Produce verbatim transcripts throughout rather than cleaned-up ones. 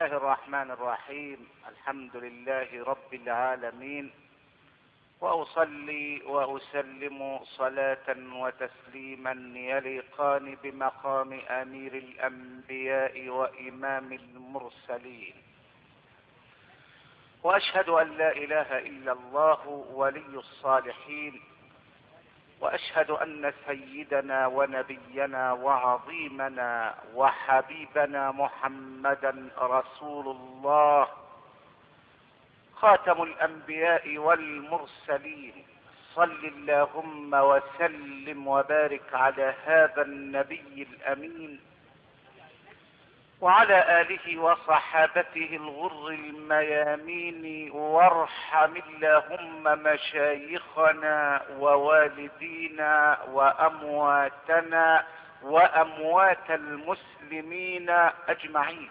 الله الرحمن الرحيم. الحمد لله رب العالمين، وأصلي وأسلم صلاة وتسليما يليقان بمقام أمير الأنبياء وإمام المرسلين، وأشهد أن لا إله إلا الله ولي الصالحين، وأشهد أن سيدنا ونبينا وعظيمنا وحبيبنا محمدا رسول الله خاتم الأنبياء والمرسلين. صل اللهم وسلم وبارك على هذا النبي الأمين وعلى آله وصحابته الغر الميامين، وارحم اللهم مشايخنا ووالدينا وأمواتنا وأموات المسلمين أجمعين.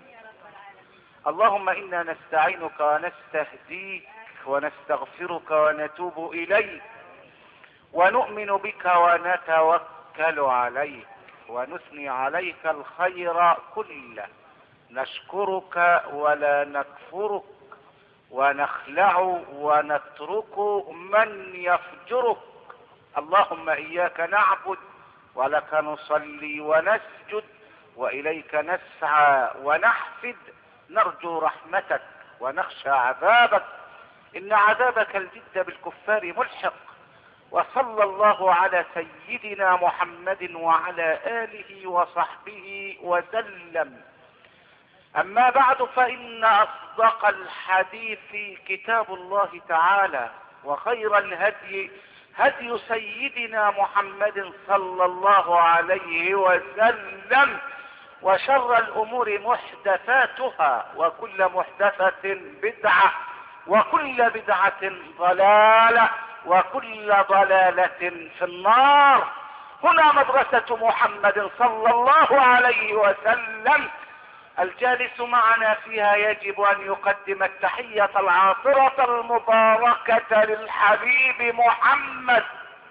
اللهم إنا نستعينك ونستهديك ونستغفرك ونتوب إليك، ونؤمن بك ونتوكل عليك، ونثني عليك الخير كله، نشكرك ولا نكفرك، ونخلع ونترك من يفجرك. اللهم إياك نعبد ولك نصلي ونسجد وإليك نسعى ونحفد، نرجو رحمتك ونخشى عذابك، إن عذابك الجد بالكفار ملحق. وصلى الله على سيدنا محمد وعلى آله وصحبه وسلم. أما بعد، فإن أصدق الحديث كتاب الله تعالى، وخير الهدي هدي سيدنا محمد صلى الله عليه وسلم، وشر الأمور محدثاتها، وكل محدثة بدعة، وكل بدعة ضلالة، وكل ضلالة في النار. هنا مدرسة محمد صلى الله عليه وسلم، الجالس معنا فيها يجب أن يقدم التحية العاطرة المباركة للحبيب محمد،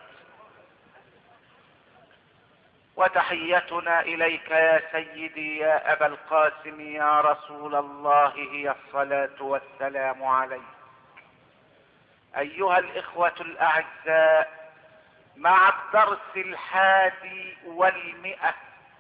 وتحيتنا إليك يا سيدي يا أبا القاسم يا رسول الله هي الصلاة والسلام عليك. أيها الإخوة الأعزاء، مع الدرس الحادي والمئة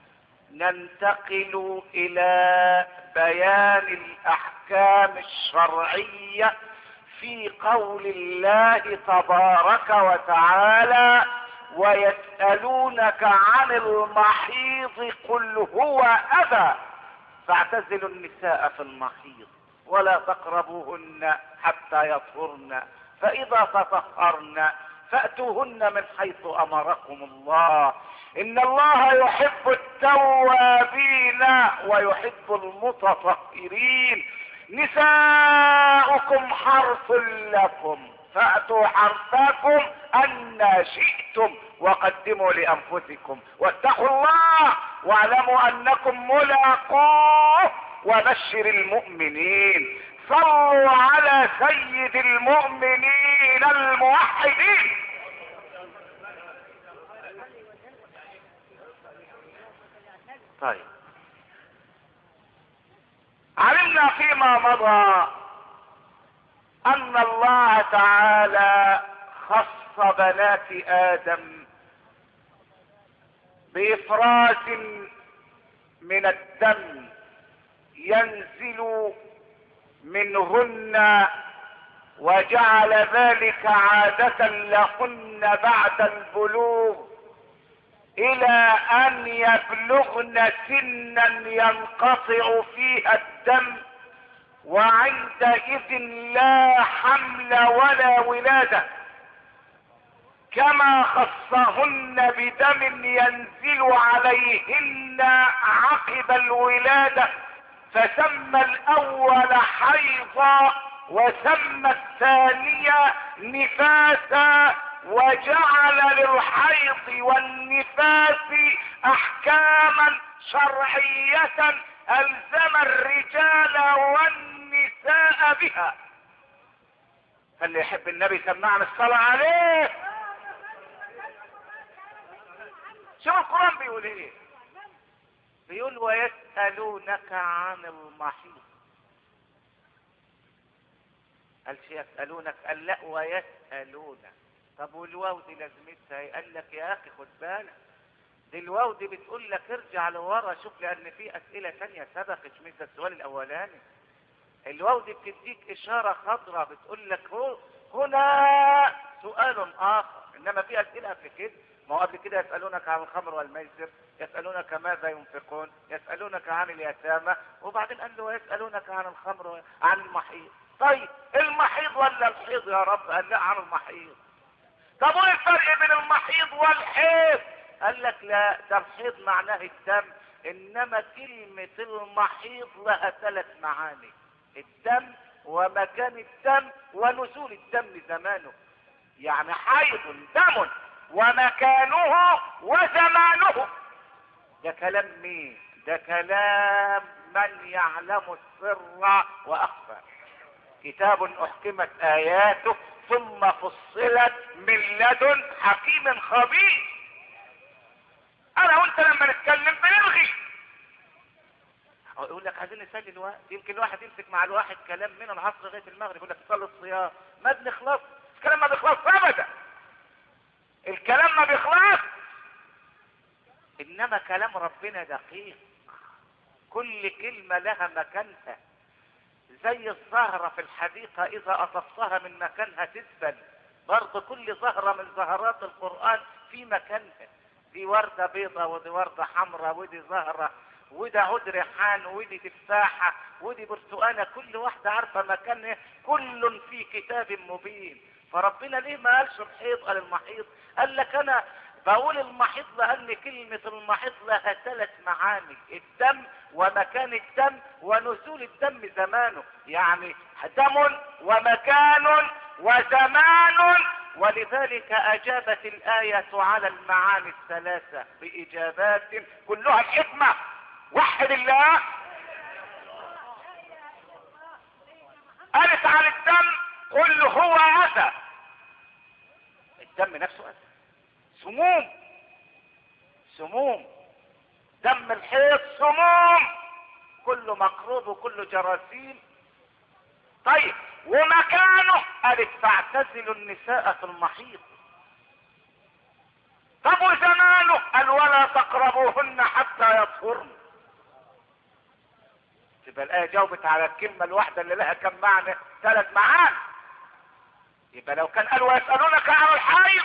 ننتقل إلى بيان الأحكام الشرعية في قول الله تبارك وتعالى: ويسألونك عن المحيض قل هو أذى فاعتزلوا النساء في المحيض ولا تقربوهن حتى يطهرن، فإذا تطهرن فأتوهن من حيث أمركم الله، إن الله يحب التوابين ويحب المتطهرين. نساؤكم حرث لكم فأتوا حرثكم أن شئتم وقدموا لأنفسكم واتقوا الله واعلموا أنكم ملاقوه وبشر المؤمنين. صلوا على سيد المؤمنين الموحدين. طيب، علمنا فيما مضى أن الله تعالى خص بنات آدم بإفراز من الدم ينزل منهن، وجعل ذلك عادة لهن بعد البلوغ إلى أن يبلغن سنا ينقطع فيها الدم، وعندئذ لا حمل ولا ولادة، كما خصهن بدم ينزل عليهن عقب الولادة، فسمى الأول حيضا وسمى الثانية نفاسا، وجعل للحيض والنفاس أحكاما شرعية ألزم الرجال والنساء بها. فاللي يحب النبي سمعنا الصلاة عليه. شوف القرآن بيقول ايه: بيقول ويسألونك عن المحيط. قالش يسألونك، قال لا ويسألونك. طب والواو دي لازمتها ايه؟ قال لك يا اخي خد بالك، دي الواو دي بتقول لك ارجع لورا شوف، لان في اسئله ثانيه سبقت من السؤال الاولاني. الواو دي بتديك اشاره خضراء بتقول لك هو هنا سؤال اخر، انما في اسئله قبل كده. ما هو قبل كده يسالونك عن الخمر والميسر، يسالونك ماذا ينفقون، يسالونك عن اليتامى، وبعدين قال له ويسالونك عن الخمر عن المحيط. طيب المحيط ولا الحيض يا رب؟ قال لا عن المحيط. طب وايه الفرق بين المحيض والحيض؟ قال لك لا، ده الحيض معناه الدم، انما كلمة المحيض لها ثلاث معاني: الدم ومكان الدم ونزول الدم زمانه. يعني حيض دم ومكانه وزمانه. ده كلام مين؟ ده كلام من يعلم السر واخفى. كتاب احكمت اياته ثم فصلت من لدن حكيم خبير. انا وانت لما نتكلم بنلغي. يقول لك عايزين نسلي الوقت، يمكن الواحد يمسك مع الواحد كلام من العصر لغايه المغرب، يقول لك تصلي الصيام، ما بنخلص. الكلام ما بيخلص ابدا، الكلام ما بيخلص. انما كلام ربنا دقيق، كل كلمه لها مكانها. زي الزهرة في الحديقة إذا أطفتها من مكانها تدبل، برضه كل زهرة من زهرات القرآن في مكانها. دي وردة بيضة ودي وردة حمراء ودي زهرة وده عود ريحان ودي تفاحة ودي برتقانة، كل واحدة عارفة مكانها، كل في كتاب مبين. فربنا ليه ما قالش الحيض قال المحيض؟ قال لك أنا بقول المحيض لأن كلمة المحيض لها ثلاث معاني: الدم ومكان الدم ونزول الدم زمانه. يعني دم ومكان وزمان. ولذلك أجابت الآية على المعاني الثلاثة بإجابات كلها الحكمة. وحد الله. قالت عن الدم قل هو أذى. الدم نفسه أذى، سموم، سموم. دم الحيض سموم، كله مقروض وكله جراثيم. طيب ومكانه قالت فاعتزلوا النساء في المحيض. طب وزمانه قال ولا تقربوهن حتى يطهرن. تبقى الآية جاوبت على الكلمة الواحدة اللي لها كم معنى؟ ثلاث معاني. يبقى لو كان قال ويسألونك عن الحيض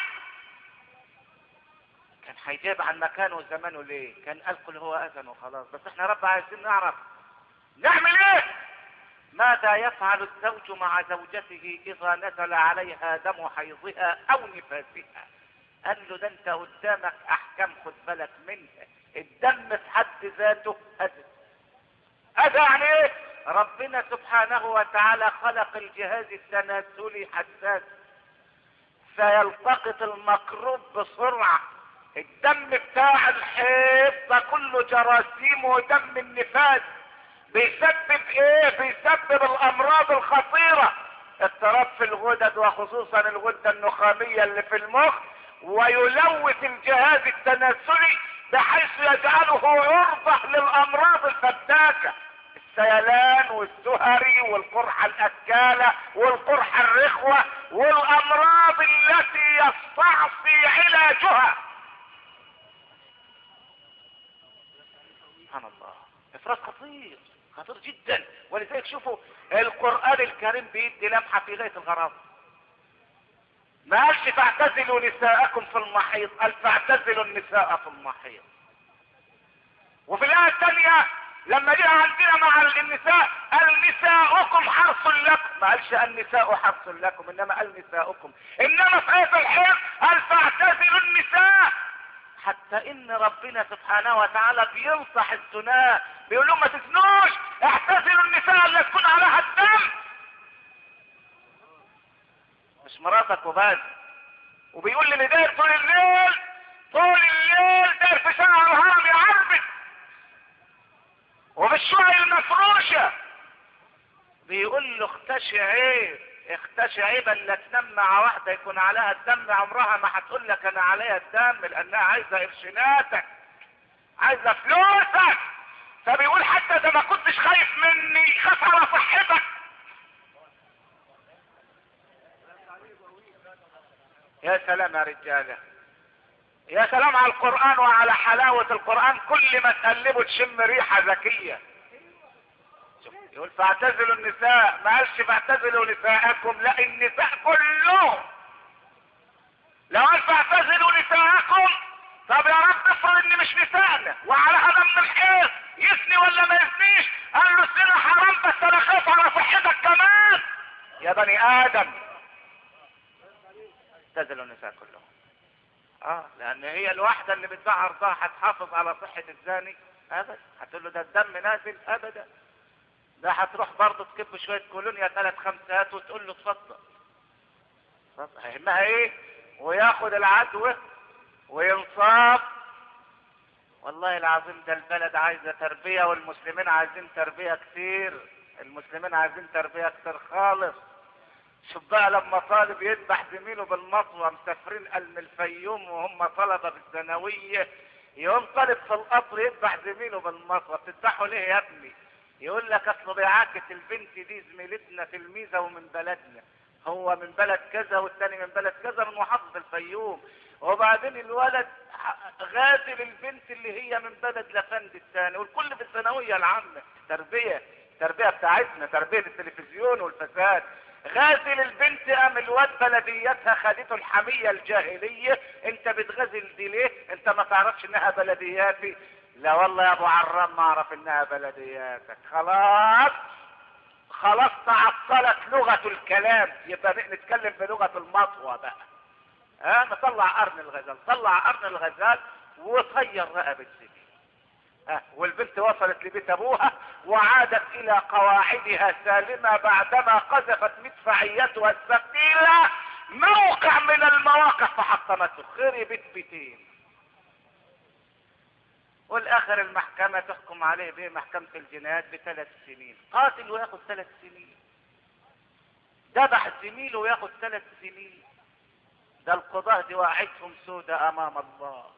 كان هيجاب عن مكانه وزمانه ليه؟ كان قال قل هو اذن وخلاص. بس احنا رب عايزين نعرف نعمل ايه؟ ماذا يفعل الزوج مع زوجته اذا نزل عليها دم حيضها او نفاسها؟ قال له ده انت قدامك احكام خد بالك منها. الدم في حد ذاته اذى. اذى يعني ايه؟ ربنا سبحانه وتعالى خلق الجهاز التناسلي حساس، فيلتقط المقروب بسرعة. الدم بتاع الحيض ده كله جراثيم ودم النفاس، بيسبب ايه؟ بيسبب الامراض الخطيرة، اضطراب في الغدد وخصوصا الغدة النخامية اللي في المخ، ويلوث الجهاز التناسلي بحيث يجعله عرضة للامراض الفتاكة: السيلان والسهري والقرحة الاكالة والقرحة الرخوة والامراض التي يستعصي علاجها. سبحان الله، افراط خطير خطير جدا. ولذلك شوفوا القرآن الكريم بيدي لمحة في غاية الغرابة. ما قالش فاعتزلوا نساءكم في المحيض، قال فاعتزلوا النساء في المحيض. وفي الآية الثانية لما جاء عندنا مع النساء قال نساؤكم حرث لكم، ما قالش النساء حرث لكم انما قال نساؤكم. انما في آية الحيض قال فاعتزلوا النساء. حتى ان ربنا سبحانه وتعالى بينصح الزناة، بيقول لهم ما تزنوش، اعتزلوا النساء اللي تكون عليها الدم. مش مراتك وبس. وبيقول لي داير طول الليل، طول الليل داير في شعر الهرم يعربك وفي الشقق المفروشة، بيقول له اختشي عيب، اختشي عيب اللي تنام مع واحدة يكون عليها الدم، عمرها ما هتقول لك انا عليها الدم، لانها عايزة قرشيناتك، عايزة فلوسك. فبيقول حتى ده ما كنتش خايف مني، خاف على صحتك. يا سلام يا رجاله، يا سلام على القرآن وعلى حلاوة القرآن، كل ما تقلبه تشم ريحة ذكية. يقول فاعتزلوا النساء، ما قالش فاعتزلوا نساءكم، لا النساء كلهم. لو قال فاعتزلوا نساءكم، طب يا رب افرض ان مش نسائنا وعلى هذا من الحيض، يسني ولا ما يسنيش؟ قال له السنة حرام بس انا خايف على صحتك كمان يا بني ادم. اعتزلوا النساء كلهم. اه لان هي الواحدة اللي بتباع عرضها هتحافظ على صحة الزاني؟ ابدا. هتقول له ده الدم نازل؟ ابدا. ده هتروح برضه تكب شوية كولونيا ثلاث خمسات وتقول له اتفضل. هيهمها ايه؟ وياخد العدوى وينصاب. والله العظيم ده البلد عايزة تربية، والمسلمين عايزين تربية كتير. المسلمين عايزين تربية كتير خالص. شوف بقى لما طالب يذبح زميله بالمطوة، مسافرين من الفيوم وهم طلبة في الثانوية، يقوم طالب في القطر يذبح زميله بالمطوة. بتذبحوا ليه يا ابني؟ يقول لك اصله بيعاكس البنت دي زميلتنا تلميذة ومن بلدنا، هو من بلد كذا والتاني من بلد كذا من محافظة الفيوم، وبعدين الولد غازل البنت اللي هي من بلد لفند الثاني، والكل في الثانوية العامة. تربية تربية بتاعتنا، تربية التلفزيون والفساد. غازل البنت قام الواد بلديتها خدته الحمية الجاهلية. انت بتغازل دي ليه؟ انت ما تعرفش انها بلدياتي؟ لا والله يا ابو عرام ما اعرف انها بلدياتك. خلاص خلاص تعطلت لغة الكلام، يبقى نتكلم بلغة المطوة بقى. ها أه؟ نطلع قرن الغزال، طلع قرن الغزال وطير رقبة زميل. ها أه؟ والبنت وصلت لبيت ابوها وعادت الى قواعدها سالمة بعدما قذفت مدفعيتها الثقيلة موقع من المواقع فحطمته. خربت بيتين. والاخر المحكمة تحكم عليه به محكمة الجنايات بثلاث سنين. قاتل وياخد ثلاث سنين، ذبح زميله وياخد ثلاث سنين. ده القضاة دي وقعتهم سودة امام الله،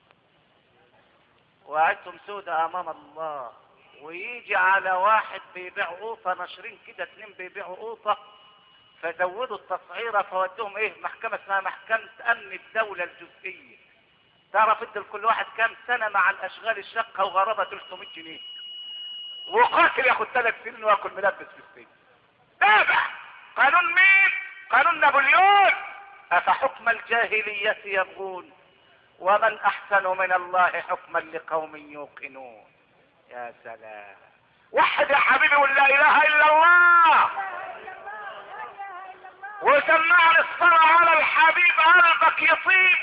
وقعتهم سودة امام الله. ويجي على واحد بيبيع قوطة، ناشرين كده اتنين بيبيعوا قوطة، فزودوا التصعيرة فودوهم ايه محكمة اسمها محكمة امن الدولة الجزئية. تعرف ادي لكل واحد كام سنة مع الاشغال الشاقة وغرابة ثلاثمية جنيه. وقاتل ياخد ثلاث سنين وياكل ملبس في السجن. تابع قانون مين؟ قانون نابليون. افحكم الجاهلية يبغون ومن احسن من الله حكما لقوم يوقنون. يا سلام. وحد يا حبيبي قول لا اله الا الله، وسمعني الصلاة على الحبيب قلبك يطيب.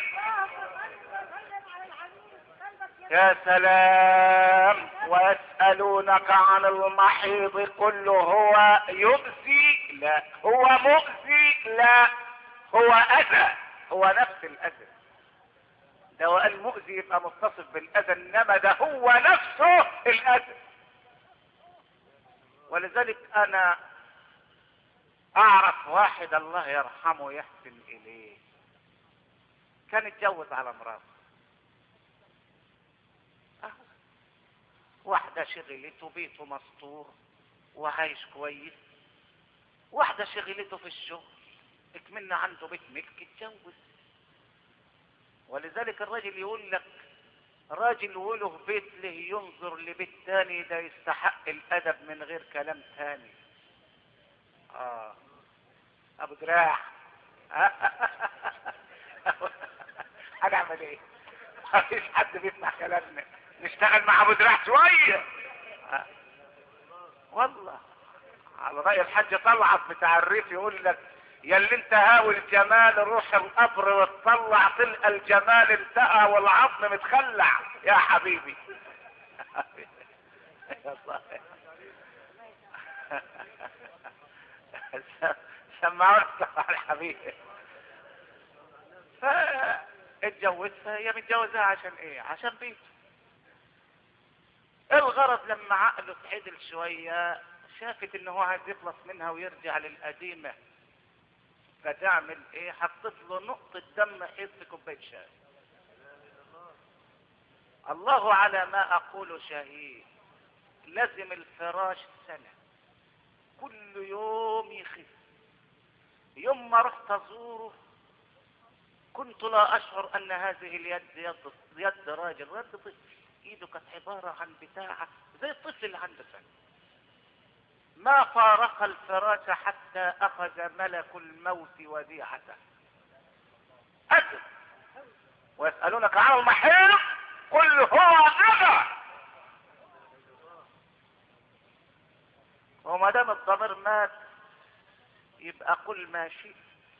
يا سلام. ويسألونك عن المحيض قل هو يؤذي، لا هو مؤذي، لا هو اذى، هو نفس الاذى. ده وقال مؤذي يبقى متصف بالاذى، انما ده هو نفسه الاذى. ولذلك انا اعرف واحد الله يرحمه يحسن اليه، كان اتجوز على مراته. واحدة شغلته بيته مستور وعايش كويس، واحدة شغلته في الشغل اكملنا عنده بيت ملك اتجوز. ولذلك الراجل يقول لك راجل وله بيت له ينظر لبيت تاني ده يستحق الادب من غير كلام تاني. اه ابو دراع هنعمل ايه؟ مفيش حد بيسمع كلامنا، نشتغل مع ابو دراع شوية. آه. والله على رأي الحاج طلعت بتاع الريف يقول لك يا اللي انت هاوي الجمال روح القبر وتطلع تلقى الجمال انتهى والعظم متخلع يا حبيبي. سمعوا يا حبيبي. فاتجوزها، هي متجوزها عشان ايه؟ عشان بيته. الغرض لما عقله اتعدل شوية شافت ان هو عايز يخلص منها ويرجع للقديمة، فتعمل ايه؟ حطت له نقطة دم حيث في كوباية شاي. الله على ما اقول شهيد. لازم الفراش سنة، كل يوم يخف. يوم ما رحت ازوره كنت لا اشعر ان هذه اليد يد, يد راجل، يد طفل، ايده كانت عبارة عن بتاعة زي الطفل اللي عنده سنة. ما فارق الفراش حتى اخذ ملك الموت وديعته. أجل ويسألونك عن المحيط قل هو أذى. وما دام الضمير مات يبقى قل ما شئت.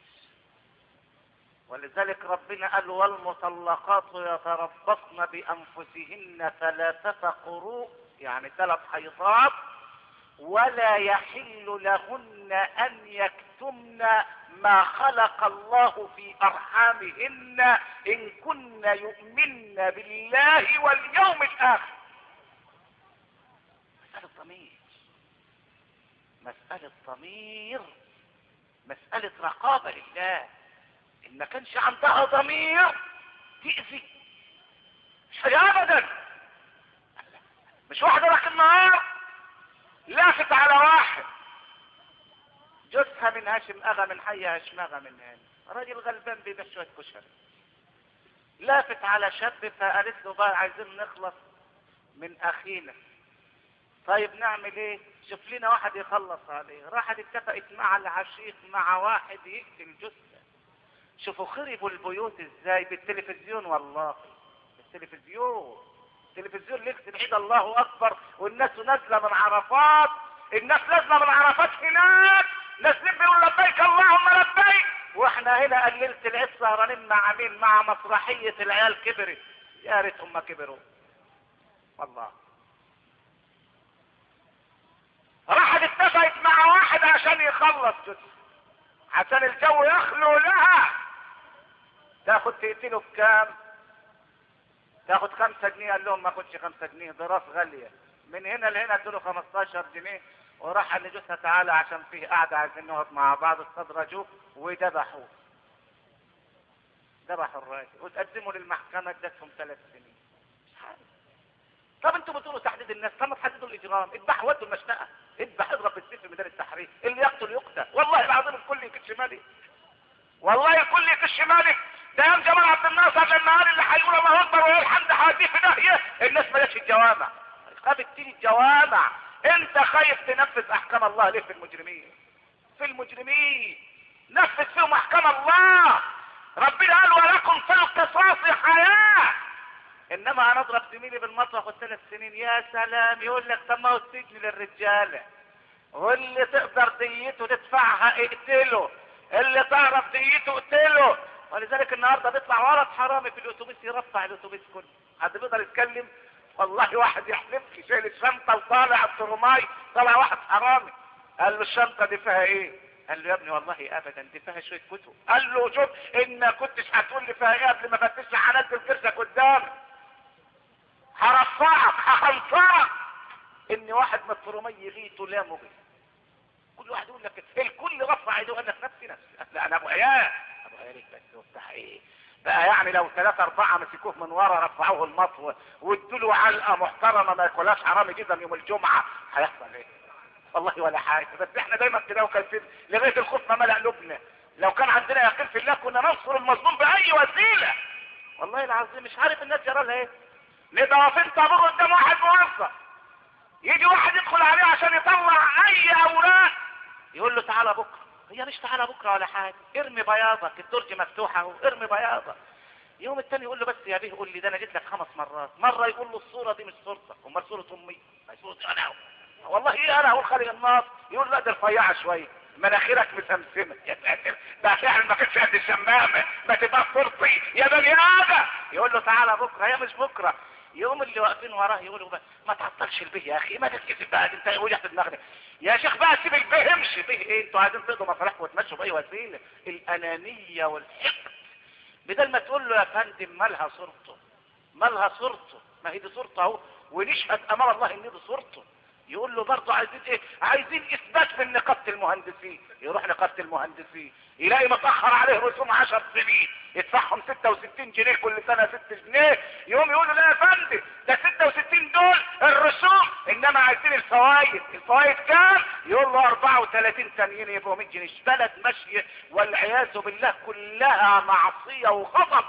ولذلك ربنا قال والمطلقات يتربصن بأنفسهن ثلاثة قروء، يعني ثلاث حيضات، ولا يحل لهن أن يكتمن ما خلق الله في أرحامهن إن كن يؤمن بالله واليوم الآخر. مسألة ضمير، مسألة ضمير، مسألة رقابة لله. إن ما كانش عندها ضمير تأذي، مش هي أبدا. مش واحدة راح النهار لافت على واحد جثها من هاشم اغا من حي هشمغة من هنا، راجل غلبان بيبيع شوية كشري، لافت على شاب فقالت له بقى عايزين نخلص من اخينا. طيب نعمل ايه؟ شوف لنا واحد يخلص عليه. راحت اتفقت مع العشيق مع واحد يقتل جثة. شوفوا خربوا البيوت ازاي بالتلفزيون، والله بالتلفزيون. التلفزيون ليكتب عيد الله اكبر والناس نازله من عرفات، الناس نازله من عرفات هناك نازلين بيقولوا لبيك اللهم لبيك، واحنا هنا قللة العيد سهرانين مع مين؟ مع مسرحية العيال كبرت. يا ريتهم ما كبروا والله. راحت اتفقت مع واحد عشان يخلص جثة، عشان الجو يخلو لها. تاخد تقتله بكام؟ تاخد خمسة جنيه. قال لهم ما اخدش خمسة جنيه، دراس غالية. من هنا لهنا ادوا له خمستاشر جنيه، وراح قال لجوزها تعالى عشان فيه قاعدة عايزين نقعد مع بعض. استدرجوه وذبحوه، ذبحوا الراجل وتقدموا للمحكمة ادتهم ثلاث سنين. طب انتوا بتقولوا تحديد الناس، طب ما تحددوا الاجرام. اذبح ودوا المشنقة، اذبح اضرب بالسيف في ميدان التحرير. اللي يقتل يقتل. والله العظيم الكل يكش مالي، والله الكل يكش مالي. ده يوم جمال عبد الناصر للنهار اللي هيقول الله اكبر ويقول الحمد حواديه في داهيه، الناس ما جاتش الجوامع، خافت تيجي الجوامع. انت خايف تنفذ احكام الله ليه في المجرمين؟ في المجرمين نفذ فيهم احكام الله. ربنا قال ولكم في القصاص حياه. انما انا اضرب زميلي بالمطرح ثلاث سنين، يا سلام. يقول لك طب ما هو السجن للرجاله، واللي تقدر ديته تدفعها اقتله، اللي تعرف ديته اقتله. ولذلك النهارده بيطلع ولد حرامي في الاتوبيس يرفع الاتوبيس كله. حد بيقدر يتكلم؟ والله واحد يحلف لي شايل الشنطه وطالع الترماي، طلع واحد حرامي قال له الشنطه دي فيها ايه؟ قال له يا ابني والله ابدا دي فيها شويه كتب. قال له شوف ان ما كنتش هتقول لي فيها ايه قبل ما فتش هنزل كرسك قدامي، هرفعك هخلصك. ان واحد من الترمي يغيته لا مغيث. كل واحد يقول لك الكل رفع يده قال لك نفسي نفسي. لا انا ابو عيال ابو عيال بس وبتاع ايه بقى يعني؟ لو ثلاثة أربعة مسكوه من ورا رفعوه المطوة وادوا له علقة محترمة ما ياكلهاش حرامي جدا يوم الجمعة، هيحصل ايه؟ والله ولا حاجة. بس احنا دايما كده وكالفين لغاية الخوف ما ملأ قلوبنا. لو كان عندنا يقين في الله كنا ننصر المظلوم بأي وسيلة. والله العظيم مش عارف الناس جرى لها ايه. نبقى واقفين طابور قدام واحد موظف، يجي واحد يدخل عليه عشان يطلع أي أوراق يقول له تعالى بكرة. هي مش تعالى بكرة ولا حاجة، ارمي بياضك، الدرج مفتوحة اهو، ارمي بياضك. يوم التاني يقول له بس يا بيه قول لي ده انا جيت لك خمس مرات. مرة يقول له الصورة دي مش صورتك، امال صورة امي؟ ما صورتي انا اهو. والله ايه انا اقول خالق الناس؟ يقول لا ده رفيعة شوية، مناخيرك مسمسمة. يا ساتر ده فعلا ما كانش قد الشمامة، ما تبقى صورتي يا بني ادم. يقول له تعالى بكرة. هي مش بكرة. يوم اللي واقفين وراه يقولوا بقى ما تعطلش البيه يا اخي، ما تتكسب بقى انت وجعت دماغنا يا شيخ بقى، سيب البيه امشي. بيه ايه؟ انتوا عايزين تقضوا مصالحكم وتمشوا باي وسيله. الانانيه والحقد. بدل ما تقول له يا فندم مالها صورته، مالها صورته، ما هي دي صورته اهو ونشهد امام الله ان دي صورته. يقول له برضه عايزين ايه؟ عايزين اثبات من نقابه المهندسين. يروح نقابه المهندسين يلاقي متاخر عليه رسوم عشر سنين، يدفعهم ستة وستين جنيه كل سنة ستة جنيه، يقوم يقولوا لا يا فندم ده ستة وستين دول الرسوم، انما عايزين الفوائد. الفوائد كام؟ يقول له أربعة وثلاثين تانيين يبقوا مية جنيه. بلد ماشية والعياذ بالله كلها معصية وغضب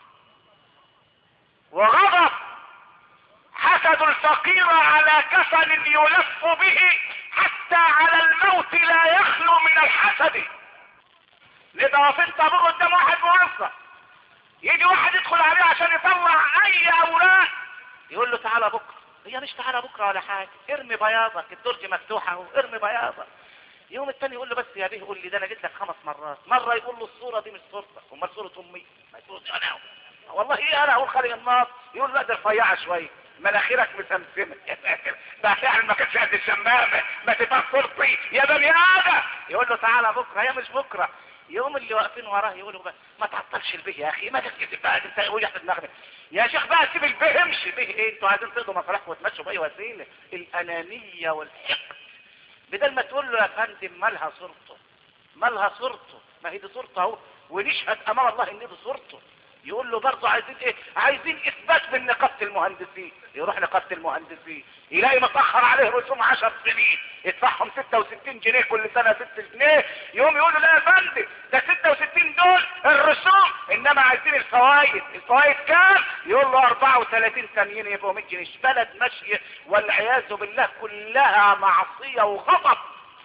وغضب. حسد الفقير على كفن يلف به حتى على الموت لا يخلو من الحسد. لذا وفنت ابوه قدام واحد موظف، يجي واحد يدخل عليه عشان يطلع اي اوراق، يقول له تعالى بكره. هي مش تعالى بكره ولا حاجه، ارمي بياضك، الدرج مفتوحه اهو، ارمي بياضك. يوم التاني يقول له بس يا بيه قول لي ده انا جيت لك خمس مرات. مره يقول له الصوره دي مش صورتك، امال صوره امي؟ ما صورتي انا. والله ايه انا اقول خارج النار؟ يقول لا ده رفيعه شويه، مناخيرك مسمسمه. ده فعلا ما كانش قد الشمامه، ما تبقى صورتي يا بني ادم. يقول له تعالى بكره. هي مش بكره. يوم اللي واقفين وراه يقولوا بقى ما تعطلش البيه يا اخي، ما تكتب بقى انت قول احنا دماغنا يا شيخ بقى، سيب البيه امشي. بيه ايه؟ انتوا عايزين تقضوا مصالحكم وتمشوا باي وسيله؟ الانانيه والحقد. بدل ما تقول له يا فندم مالها صورته، مالها صورته، ما هي دي صورته اهو ونشهد امام الله ان دي صورته. يقول له برضه عايزين ايه؟ عايزين اثبات من نقابه المهندسين. يروح نقابه المهندسين يلاقي متاخر عليه رسوم عشر سنين، يدفعهم ستة وستين جنيه كل سنه ستة جنيه. يوم يقول له لا يا فندم ده ستة وستين دول الرسوم، انما عايزين الفوائد. الفوائد كام؟ يقول له أربعة وثلاثين تانيين يبقوا مية جنيه. بلد ماشيه والعياذ بالله كلها معصيه وغضب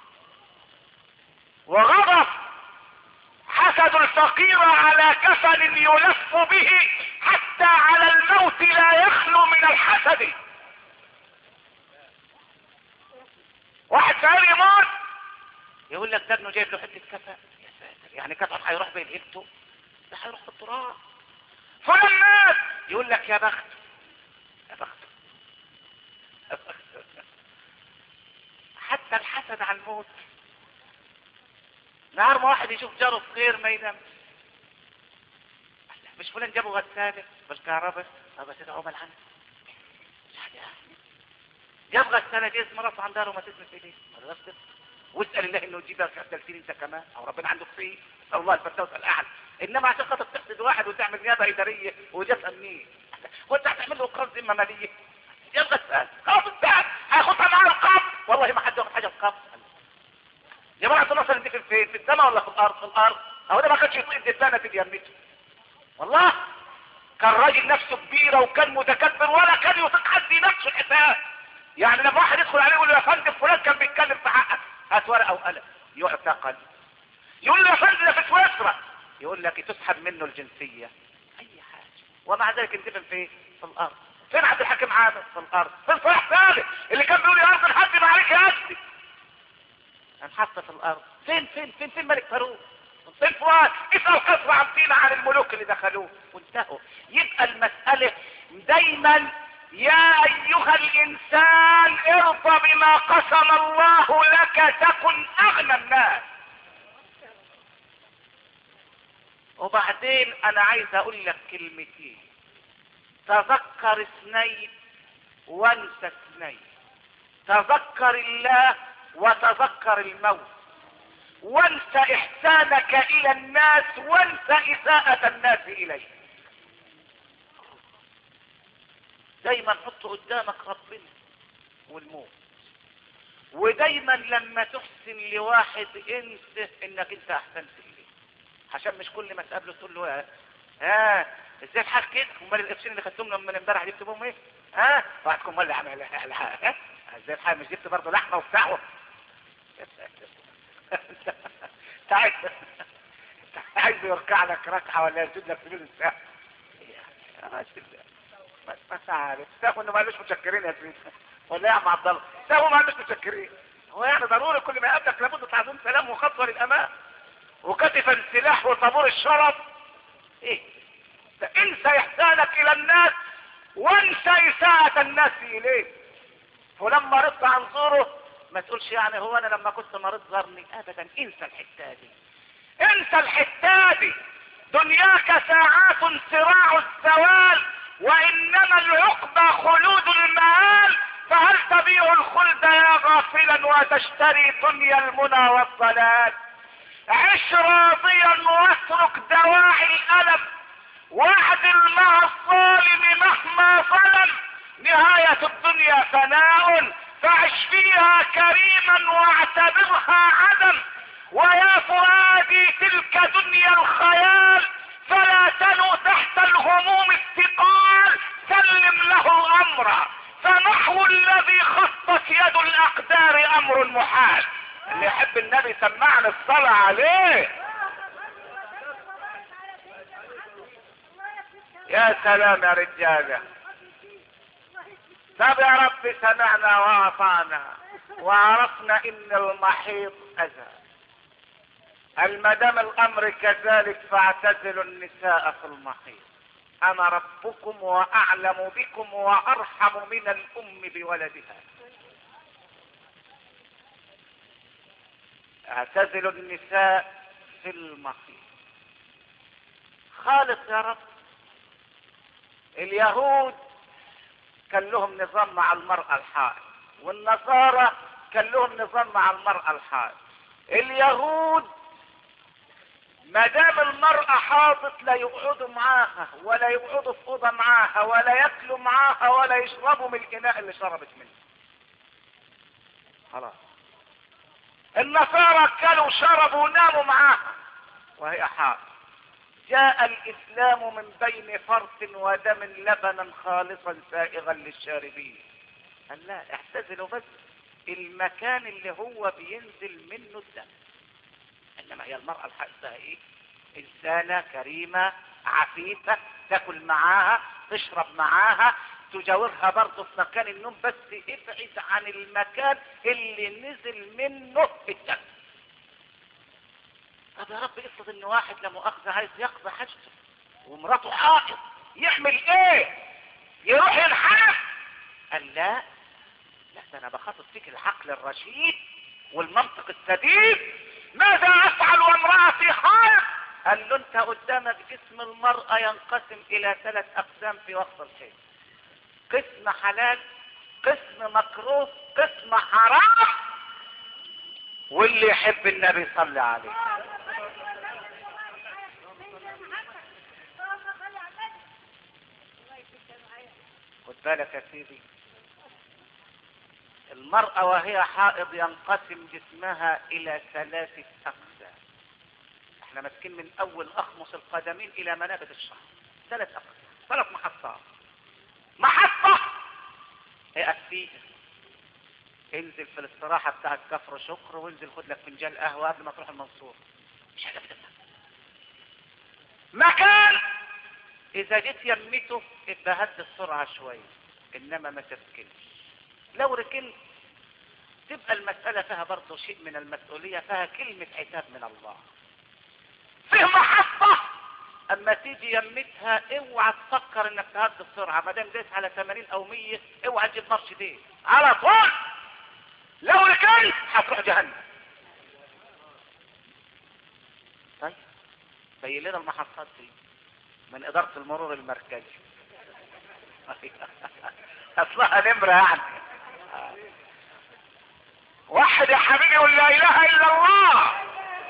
وغضب. حسد الفقير على كفن يلف به حتى على الموت لا يخلو من الحسد. واحد فقير يموت يقول لك ده ابنه جايب له حته كفن. يا ساتر، يعني كفن هيروح بين هبته؟ ده هيروح في التراب. فلان مات يقول لك يا بخت يا بخت. حتى الحسد على الموت. نهار ما واحد يشوف جاره بخير ما ينامش. مش فلان جابه غسالة بالكهرباء؟ طب تدعو بالعنف. جاب غسالة دي اسم راسه عن داره وما تسمس ايديه. واسأل الله انه يجيبها في غسالتين انت كمان، او ربنا عنده فيه. اسأل الله الفردوس الاعلى. انما عشان خاطر تحسد واحد وتعمل نيابة ادارية وجابها منين؟ وانت هتعمل له اقراض ذمة مالية. جاب غسالة خلاص انتهت، هياخدها معاه القبض. والله ما حد ياخد حاجة القبض. يا جماعه النصر دي فين؟ في السماء ولا في الارض؟ في الارض. اهو ده ما كانش يطيق دبانه في يمته. والله كان راجل نفسه كبيره وكان متكبر ولا كان يطيق حد يناقشه الحساب. يعني لما واحد يدخل عليه يقول له يا فندم فلان كان بيتكلم في حقك، هات ورقه وقلم. يقعد تقل. يقول له يا فندم ده في سويسرا، يقول لك تسحب منه الجنسيه. اي حاجه. ومع ذلك اندفن فين؟ في الارض. فين عبد الحكيم عامر؟ في الارض. فين صلاح ثابت اللي كان بيقول يا ارض نحاسب عليك يا اسدي؟ انحط في الارض. فين فين فين فين ملك فاروق؟ فين فؤاد؟ اسال قصر عبدين عن الملوك اللي دخلوه وانتهوا. يبقى المساله دايما يا ايها الانسان ارضى بما قسم الله لك تكن اغنى الناس. وبعدين انا عايز اقول لك كلمتين. تذكر اثنين وانسى اثنين. تذكر الله وتذكر الموت، وانسى احسانك الى الناس وانسى اساءة الناس اليك. دايما حط قدامك ربنا والموت، ودايما لما تحسن لواحد انسى انك انت احسنت اليه، عشان مش كل ما تقابله تقول له ها ازاي الحال كده؟ امال القرشين اللي خدتهم من امبارح جبتهم ايه؟ ها واحدكم ولا عمل ها ازاي الحال؟ مش جبت برضه لحمه وبتاع؟ تعال عايز يركع لك ركعه ولا يسجد لك سجود السهو؟ ما تعرف سهو انه ما قالوش متشكرين يا سيدي ولا يا عم عبد الله؟ سهو ما قالوش متشكرين. هو يعني ضروري كل ما يقابلك لابد تعظيم سلام وخطوه للامام وكتفا سلاح وطابور الشرف؟ ايه انسى احسانك الى الناس وانسى اساءة الناس اليك. ولما رضت عن زوره ما تقولش يعني هو انا لما كنت مريض زارني، ابدا. انسى الحته دي، انسى الحته دي. دنياك ساعات صراع الزوال وانما العقبى خلود المآل، فهل تبيع الخلد يا غافلا وتشتري دنيا المنى والضلال؟ عش راضيا اترك دواعي الالم واعدل مع الظالم مهما ظلم. نهاية الدنيا فناء فعش فيها كريما واعتبرها عدم. ويا فؤادي تلك دنيا الخيال فلا تنو تحت الهموم الثقال. سلم له الامر فنحو الذي خطت يد الاقدار امر محال. اللي يحب النبي سمعنا الصلاة عليه. يا سلام يا رجالة. طب يا رب سمعنا واطعنا وعرفنا ان المحيط اذى. المدام الامر كذلك فاعتزلوا النساء في المحيط. انا ربكم واعلم بكم وارحم من الام بولدها. اعتزلوا النساء في المحيط. خالص يا رب. اليهود كان لهم نظام مع المرأة الحائض والنصارى كان لهم نظام مع المرأة الحائض. اليهود ما دام المرأة حاضت لا يقعدوا معاها ولا يقعدوا في أوضة معاها ولا ياكلوا معاها ولا يشربوا من الإناء اللي شربت منه. خلاص. النصارى كلوا شربوا وناموا معاها وهي حاضر. جاء الإسلام من بين فرث ودم لبنا خالصا سائغا للشاربين. قال لا اعتزلوا بس المكان اللي هو بينزل منه الدم. انما هي المرأة الحائضة ايه؟ انسانة كريمة عفيفة تاكل معاها تشرب معاها تجاورها برضه في مكان النوم بس ابعد عن المكان اللي نزل منه الدم. طب يا رب افرض ان واحد لا مؤاخذة عايز يقضي حاجته ومراته حائض يعمل ايه؟ يروح ينحرف؟ قال لا لا ده انا بخاطب فيك العقل الرشيد والمنطق السديد. ماذا افعل وامرأتي حائض؟ قال له انت قدامك جسم المرأة ينقسم الى ثلاث اقسام في وقت الحيض. قسم حلال قسم مكروه قسم حرام. واللي يحب النبي صلى عليه. خد بالك يا سيدي. المرأة وهي حائض ينقسم جسمها الى ثلاثة اقسام. احنا ماسكين من اول اخمص القدمين الى منابت الشعر. ثلاث اقسام ثلاث محطات. محطة اقف فيها انزل في الاستراحة بتاعت كفر شكر وانزل خد لك فنجان قهوة قبل ما تروح المنصور. مش حاجة بتبقى مكان اذا جيت يمته ابقى هد السرعة شوية انما ما تركنش. لو ركنت تبقى المسألة فيها برضه شيء من المسؤولية فيها كلمة عتاب من الله. فيه محطة اما تيجي يمتها اوعى تفكر انك تهد السرعة ما دام ديت على ثمانين او مية اوعى تجيب مارش دي على طول. لو ركنت هتروح جهنم. طيب بين لنا المحطات دي من ادارة المرور المركزي. اصلها نمرة يعني. واحد يا حبيبي يقول لا اله الا الله.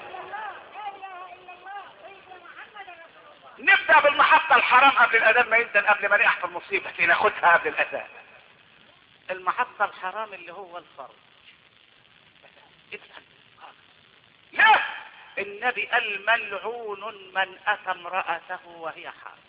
نبدأ بالمحطة الحرام قبل الاذان ما ينزل قبل ما نقع في المصيبة ناخدها قبل الاذان. المحطة الحرام اللي هو الفرض. لا النبي قال ملعون من اتى امرأته وهي حامل.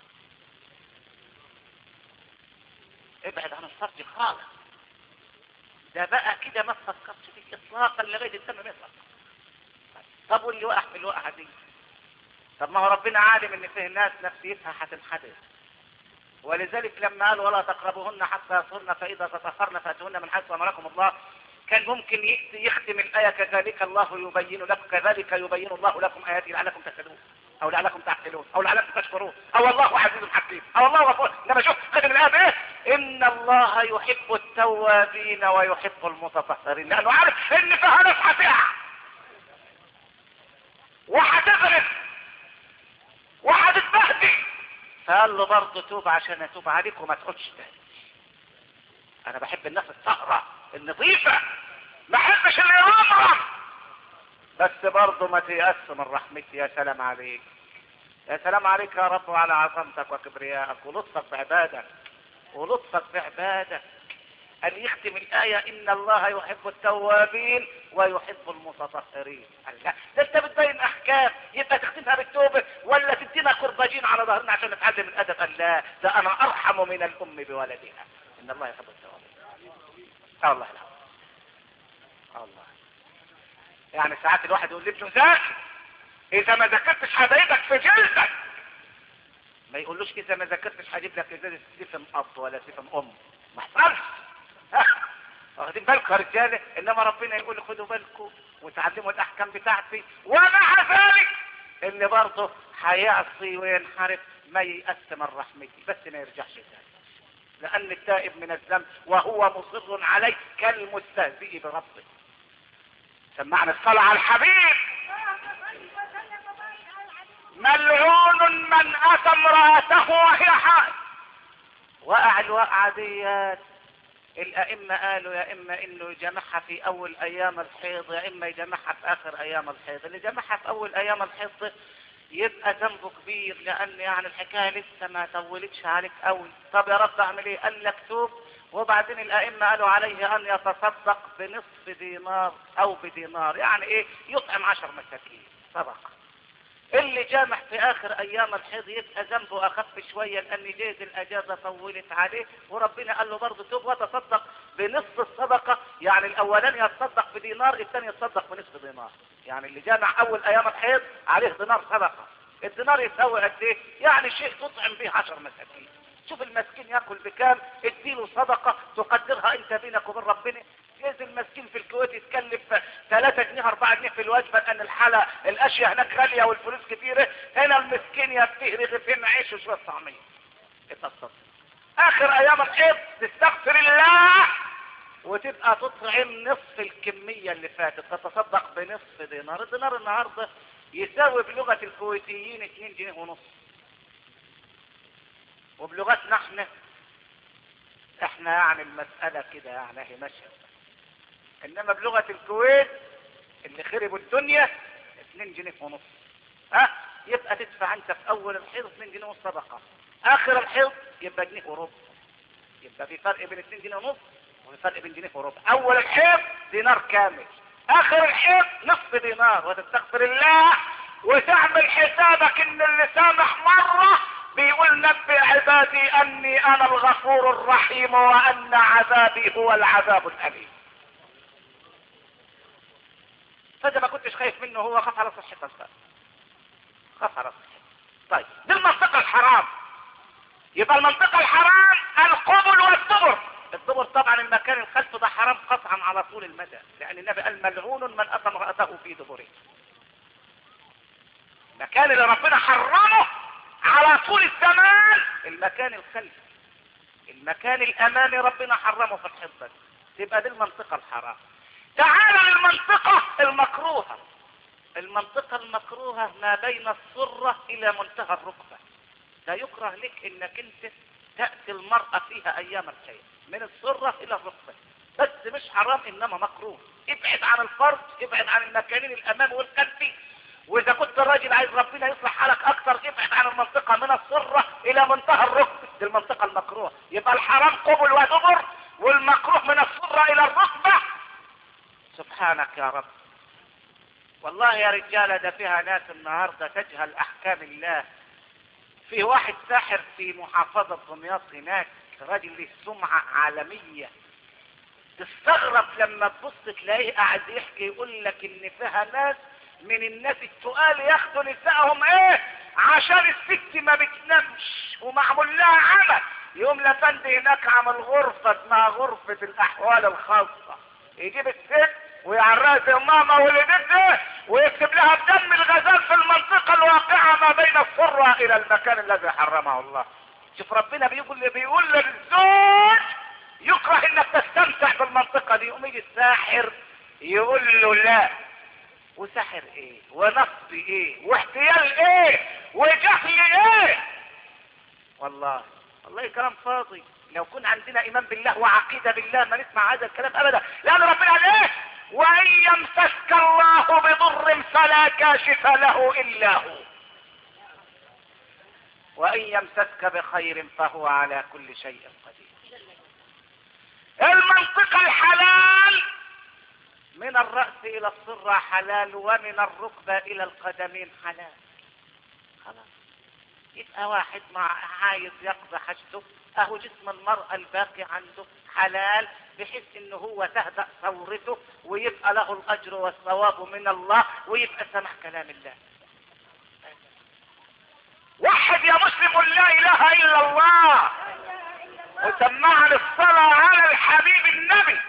ابعد عن الفرج خالص. ده بقى كده ما تفكرش فيه اطلاقا لغايه الدم ما يطلع. طب واللي وقع في الوقعه دي؟ طب ما هو ربنا عالم ان فيه ناس نفسيتها هتنحدر. ولذلك لما قال ولا تقربوهن حتى يطهرن فاذا تطهرن فاتوهن من حيث امركم الله كان ممكن يختم الايه كذلك الله يبين لكم كذلك يبين الله لكم اياته لعلكم تهتدون او لعلكم تعقلون او لعلكم تشكرون او الله عزيز حكيم او الله غفور. لما شوف ختم الايه بايه؟ ان الله يحب التوابين ويحب المتطهرين لانه عارف ان فيها ناس هتقع وهتغرق وهتتبهدل. فقال له برضه توب عشان اتوب عليك وما تقولش تاني. انا بحب الناس الطاهره النظيفه ما احبش اللي يرمرم. بس برضه ما تيأس من رحمتي. يا سلام عليك. يا سلام عليك يا رب وعلى عظمتك وكبريائك ولطفك بعبادك ولطفك بعبادك. قال يختم الآية إن الله يحب التوابين ويحب المتطهرين. قال لا ده انت بتبين احكام يبقى تختمها بالتوبة ولا تدينا كرباجين على ظهرنا عشان نتعلم الادب؟ قال لا ده انا ارحم من الام بولدها. ان الله يحب التوابين. الله لا الله. يعني ساعات الواحد يقول لابنه ذاكر، اذا ما ذاكرتش هضايقك في جلدك. ما يقولوش اذا ما ذاكرتش هجيب لك ازازه سيفن اب ولا سيفن ام. ما حصلش. واخدين بالكم يا رجاله؟ انما ربنا يقول خدوا بالكم وتعلموا الاحكام بتاعتي. ومع ذلك اللي برضه هيعصي وينحرف ما ييأس من رحمتي، بس ما يرجعش تاني، لان التائب من الذنب وهو مصر عليه كالمستهزئ بربه. سمعنا الصلاة على الحبيب. ملعون من اتى امرأته وهي حائض. وقع الوقعة ديات الائمة قالوا يا اما انه يجمعها في اول ايام الحيض يا اما يجمعها في اخر ايام الحيض. اللي جمعها في اول ايام الحيض يبقى ذنبه كبير، لان يعني الحكاية لسه ما طولتش عليك قوي. طب يا رب اعمل ايه؟ قال لك توب. وبعدين الائمة قالوا عليه ان يتصدق بنصف دينار او بدينار، يعني ايه؟ يطعم عشر مساكين صدقة. اللي جامع في اخر ايام الحيض يبقى ذنبه اخف شوية، لان جيد الاجازة طولت عليه، وربنا قال له برضه توب وتصدق بنصف الصدقة. يعني الاولاني يتصدق بدينار، الثاني يتصدق بنصف دينار. يعني اللي جامع اول ايام الحيض عليه دينار صدقة. الدينار يساوي قد ايه؟ يعني شيء تطعم به عشر مساكين. شوف المسكين ياكل بكام، اديله صدقة تقدرها انت بينك وبين ربنا. جايز المسكين في الكويت يتكلف ثلاثة جنيه أربعة جنيه في الوجبة، لان الحالة الاشياء هناك غالية والفلوس كتيرة. هنا المسكين يكفيه رغيفين عيش وشوية طعمية. اتصدق اخر ايام الحيض تستغفر الله وتبقى تطعم نصف الكمية اللي فاتت، تتصدق بنصف دينار. الدينار النهاردة يساوي بلغة الكويتيين اتنين جنيه ونص، وبلغتنا احنا احنا يعني المسألة كده يعني هي ماشية. انما بلغة الكويت اللي خربوا الدنيا اتنين جنيه ونص. ها يبقى تدفع انت في اول الحيض اتنين جنيه ونص صدقة، اخر الحيض يبقى جنيه وربع. يبقى في فرق بين اتنين جنيه ونص وفي فرق بين جنيه وربع. اول الحيض دينار كامل، اخر الحيض نصف دينار. وتستغفر الله وتعمل حسابك ان اللي سامح مرة بيقول نبئ عبادي اني انا الغفور الرحيم وان عذابي هو العذاب الاليم. فاذا ما كنتش خايف منه هو خاف على صحتك بقى، خاف على صحتك. طيب دي المنطقة الحرام. يبقى المنطقة الحرام القبل والدبر. الدبر طبعا المكان الخلف ده حرام قطعا على طول المدى، لان النبي قال ملعون من اتى امرأته في دبره. المكان اللي ربنا حرمه على طول الزمان المكان الخلفي. المكان الامامي ربنا حرمه في الحفظ. تبقى دي المنطقة الحرام. تعال للمنطقة المكروهة. المنطقة المكروهة ما بين السرة الى منتهى الركبة. لا يكره لك انك انت تأتي المرأة فيها ايام الحيض من السرة الى الركبة، بس مش حرام انما مكروه. ابعد عن الفرج، ابعد عن المكانين الامامي والخلفي. واذا كنت الراجل عايز ربنا يصلح حالك اكتر ابعد عن المنطقة من السرة الى منتهى الركبة. دي المنطقة المكروهة. يبقى الحرام قبل ودبر، والمكروه من السرة الى الركبة. سبحانك يا رب. والله يا رجالة ده فيها ناس النهاردة تجهل احكام الله. في واحد ساحر في محافظة دمياط هناك، راجل له سمعة عالمية. تستغرب لما تبص تلاقيه قاعد يحكي يقول لك ان فيها ناس من الناس التقال ياخدوا نسائهم ايه عشان الست ما بتنامش ومعمول لها عمل. يوم لفندي هناك عمل غرفة اسمها غرفة الاحوال الخاصة، يجيب الست ويعرها زي ماما ولدتها ويكتب لها بدم الغزال في المنطقة الواقعة ما بين السرة الى المكان الذي حرمه الله. شوف ربنا بيقول بيقول للزوج يكره انك تستمتع بالمنطقة دي. يقوم يجي الساحر يقول له لا. وسحر ايه ونصب ايه واحتيال ايه وجهل ايه؟ والله والله كلام فاضي. لو كن عندنا ايمان بالله وعقيدة بالله ما نسمع هذا الكلام ابدا. لان ربنا قال ايه؟ وان يمسسك الله بضر فلا كاشف له الا هو. وإن يمسسك بخير فهو على كل شيء قدير. المنطقة الحلال من الرأس إلى الصرة حلال، ومن الركبة إلى القدمين حلال. خلاص يبقى واحد مع عايز يقضي حاجته، اهو جسم المرأة الباقي عنده حلال، بحيث انه هو تهدأ ثورته ويبقى له الاجر والثواب من الله، ويبقى سمع كلام الله. وحد يا مسلم لا اله الا الله، وسمعنا الصلاة على الحبيب النبي.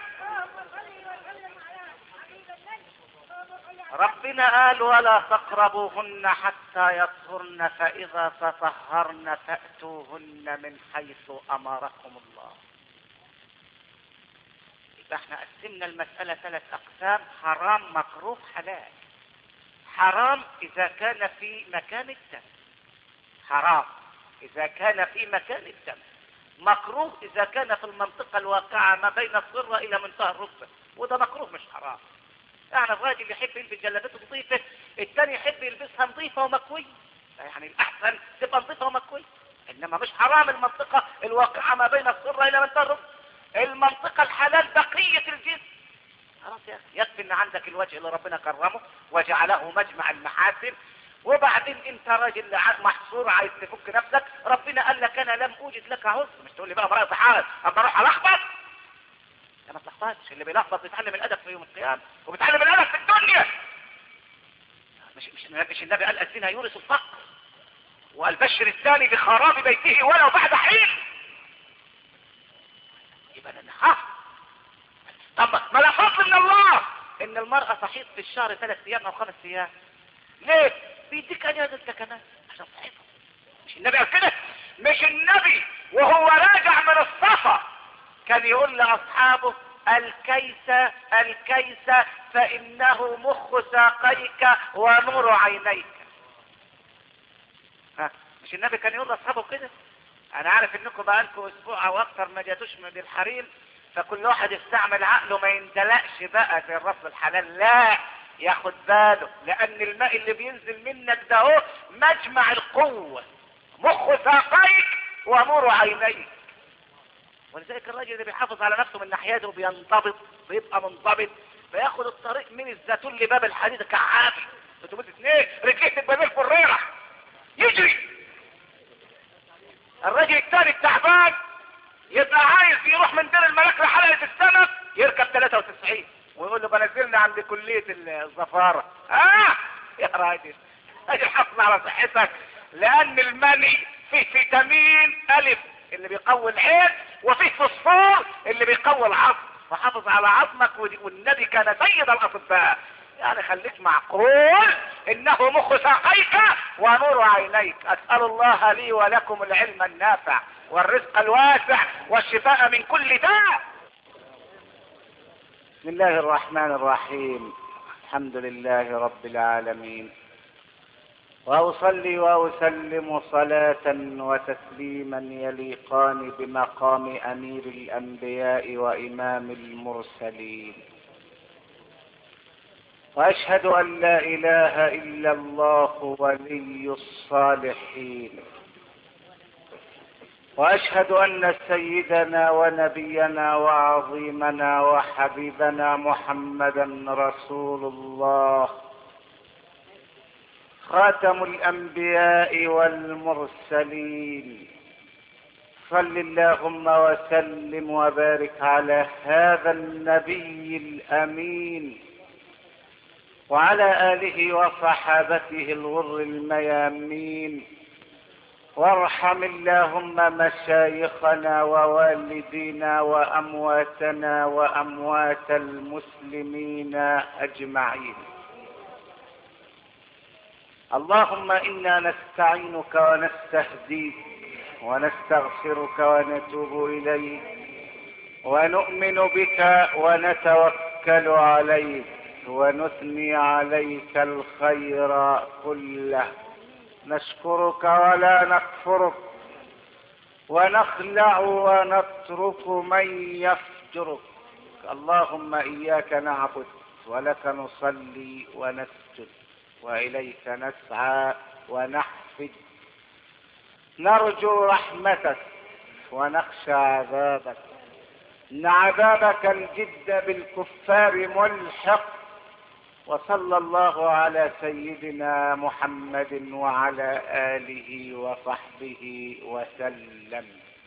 ربنا قال ولا تقربوهن حتى يطهرن، فإذا تطهرن فأتوهن من حيث أمركم الله. يبقى احنا قسمنا المسألة ثلاث أقسام: حرام، مكروه، حلال. حرام إذا كان في مكان الدم، حرام إذا كان في مكان الدم. مكروه إذا كان في المنطقة الواقعة ما بين الصرة إلى منتهى الركبة، وده مكروه مش حرام. يعني الراجل يحب يلبس جلابته نظيفه، الثاني يحب يلبسها نظيفه ومكويه، يعني الاحسن تبقى نظيفه ومكويه، انما مش حرام المنطقه الواقعه ما بين السره الى منتهى الركبه. المنطقه الحلال بقيه الجسم. خلاص يا اخي، يكفي ان عندك الوجه اللي ربنا كرمه وجعله مجمع المحاسن، وبعدين انت راجل محصور عايز تفك نفسك، ربنا قال لك انا لم اوجد لك عذر. مش تقول لي بقى مرأة حال اما اروح الخبط، ما تلخبطش. اللي بيلخبط بيتعلم الادب في يوم القيامه، وبيتعلم الادب في الدنيا. مش مش مش النبي قال الزنا يورث الفقر، وقال بشر الثاني بخراب بيته ولو بعد حين. يبقى انا ها طب ما لا فضل من الله ان المراه تحيض في الشهر ثلاث ايام او خمس ايام. ليه؟ بيديك اجازه انت كمان عشان تحيضها. مش النبي قال كده؟ مش النبي وهو راجع من السفر كان يقول لاصحابه الكيس الكيس فانه مخ ساقيك ونور عينيك؟ ها مش النبي كان يقول لاصحابه كده؟ انا عارف انكم بقالكم اسبوع او اكتر ما جاتوش من الحريم، فكل واحد يستعمل عقله ما يندلقش بقى زي الرفض الحلال. لا، ياخد باله، لان الماء اللي بينزل منك ده هو مجمع القوه، مخ ساقيك ونور عينيك. ولذلك الراجل اللي بيحافظ على نفسه من ناحيته وبينضبط بيبقى منضبط، فياخد الطريق من الزيتون لباب الحديد كعافي بتقول اثنين رجليه تبقى زي الفريره يجري. الراجل الثاني التعبان يبقى عايز يروح من دير الملاك لحلقه السمك، يركب ثلاثة وتسعين ويقول له بنزلنا عند كليه الزفاره. اه يا راجل، راجل حافظ على صحتك، لان المني فيه فيتامين الف اللي بيقوي العين، وفيه فوسفور اللي بيقوي العظم، فحافظ على عظمك. والنبي كان سيد الاطباء. يعني خليك معقول، انه مخ ساقيك ونور عينيك. اسأل الله لي ولكم العلم النافع والرزق الواسع والشفاء من كل داء. بسم الله الرحمن الرحيم. الحمد لله رب العالمين، وأصلي وأسلم صلاة وتسليما يليقان بمقام أمير الأنبياء وإمام المرسلين، وأشهد أن لا إله إلا الله ولي الصالحين، وأشهد أن سيدنا ونبينا وعظيمنا وحبيبنا محمدا رسول الله، خاتم الأنبياء والمرسلين. صل اللهم وسلم وبارك على هذا النبي الأمين وعلى آله وصحابته الغر الميامين، وارحم اللهم مشايخنا ووالدينا وأمواتنا وأموات المسلمين أجمعين. اللهم إنا نستعينك ونستهديك ونستغفرك ونتوب إليك ونؤمن بك ونتوكل عليك ونثني عليك الخير كله، نشكرك ولا نكفرك، ونخلع ونترك من يفجرك. اللهم إياك نعبد ولك نصلي ونسجد وإليك نسعى ونحفد، نرجو رحمتك ونخشى عذابك، ان عذابك الجد بالكفار ملحق. وصلى الله على سيدنا محمد وعلى آله وصحبه وسلم.